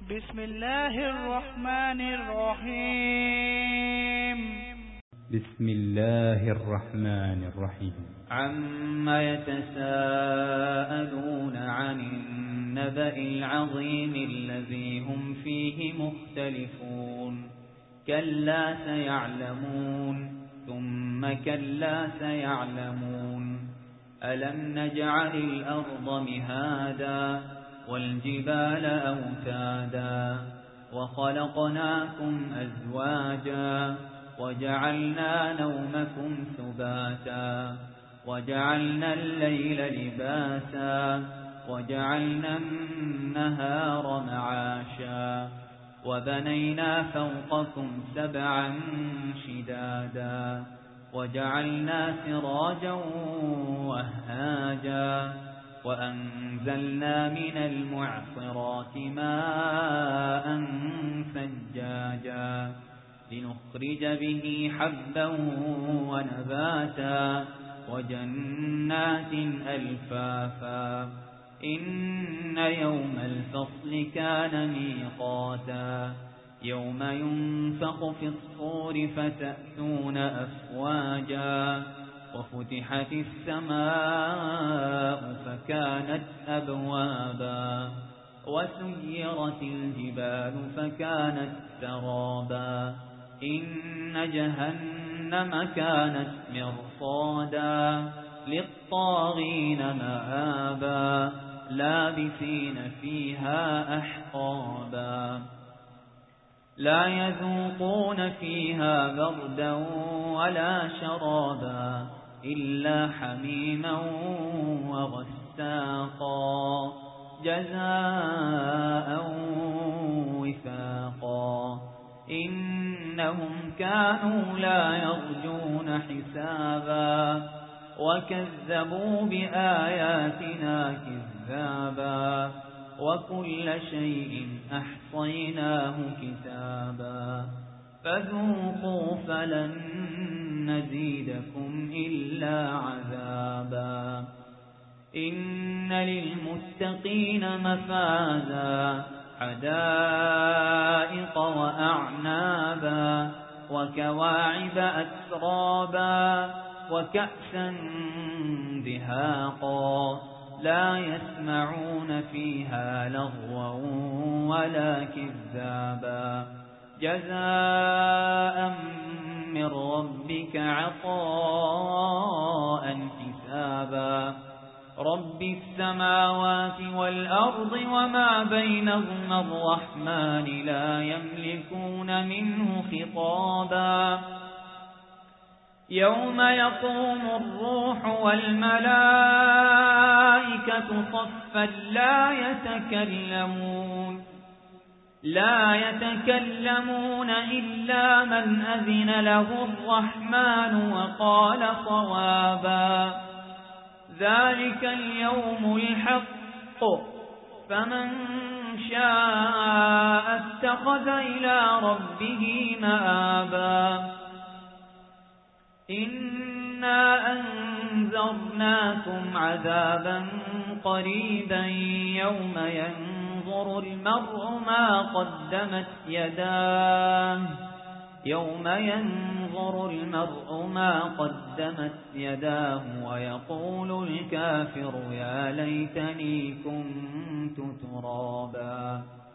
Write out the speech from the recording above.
بسم الله الرحمن الرحيم. بسم الله الرحمن الرحيم. عما يتساءلون عن النبأ العظيم الذي هم فيه مختلفون كلا سيعلمون ثم كلا سيعلمون ألم نجعل الأرض مهادا والجبال أوتادا وخلقناكم أزواجا وجعلنا نومكم سباتا وجعلنا الليل لباسا وجعلنا النهار معاشا وبنينا فوقكم سبعا شدادا وجعلنا سراجا وهاجا وأنزلنا من المعصرات ماء ثجاجا لنخرج به حبا ونباتا وجنات ألفافا إن يوم الفصل كان ميقاتا يوم ينفخ في الصور فتأتون أفواجا وفتحت السماء فكانت أبوابا وسيرت الجبال فكانت سرابا إن جهنم كانت مرصادا للطاغين مآبا لابثين فيها أحقابا لا يذوقون فيها بردا ولا شرابا إلا حميما وغساقا جزاء وفاقا إنهم كانوا لا يرجون حسابا وكذبوا بآياتنا كذابا وكل شيء أحصيناه كتابا فذوقوا فلن نزيدكم إلا عذابا إن للمتقين مفازا حدائق وأعنابا وكواعب أترابا وكأسا دهاقا لا يسمعون فيها لغوا ولا كذابا جزاء من ربك عطاء حسابا رب السماوات والأرض وما بينهما الرحمن لا يملكون منه خطابا يوم يقوم الروح والملائكة صفا لا يتكلمون إلا من أذن له الرحمن وقال صوابا ذلك اليوم الحق فمن شاء اتخذ إلى ربه مآبا إنا أنذرناكم عذابا قريبا يوم ينظر المرء ما قدمت يداه ويقول الكافر يا ليتني كنت ترابا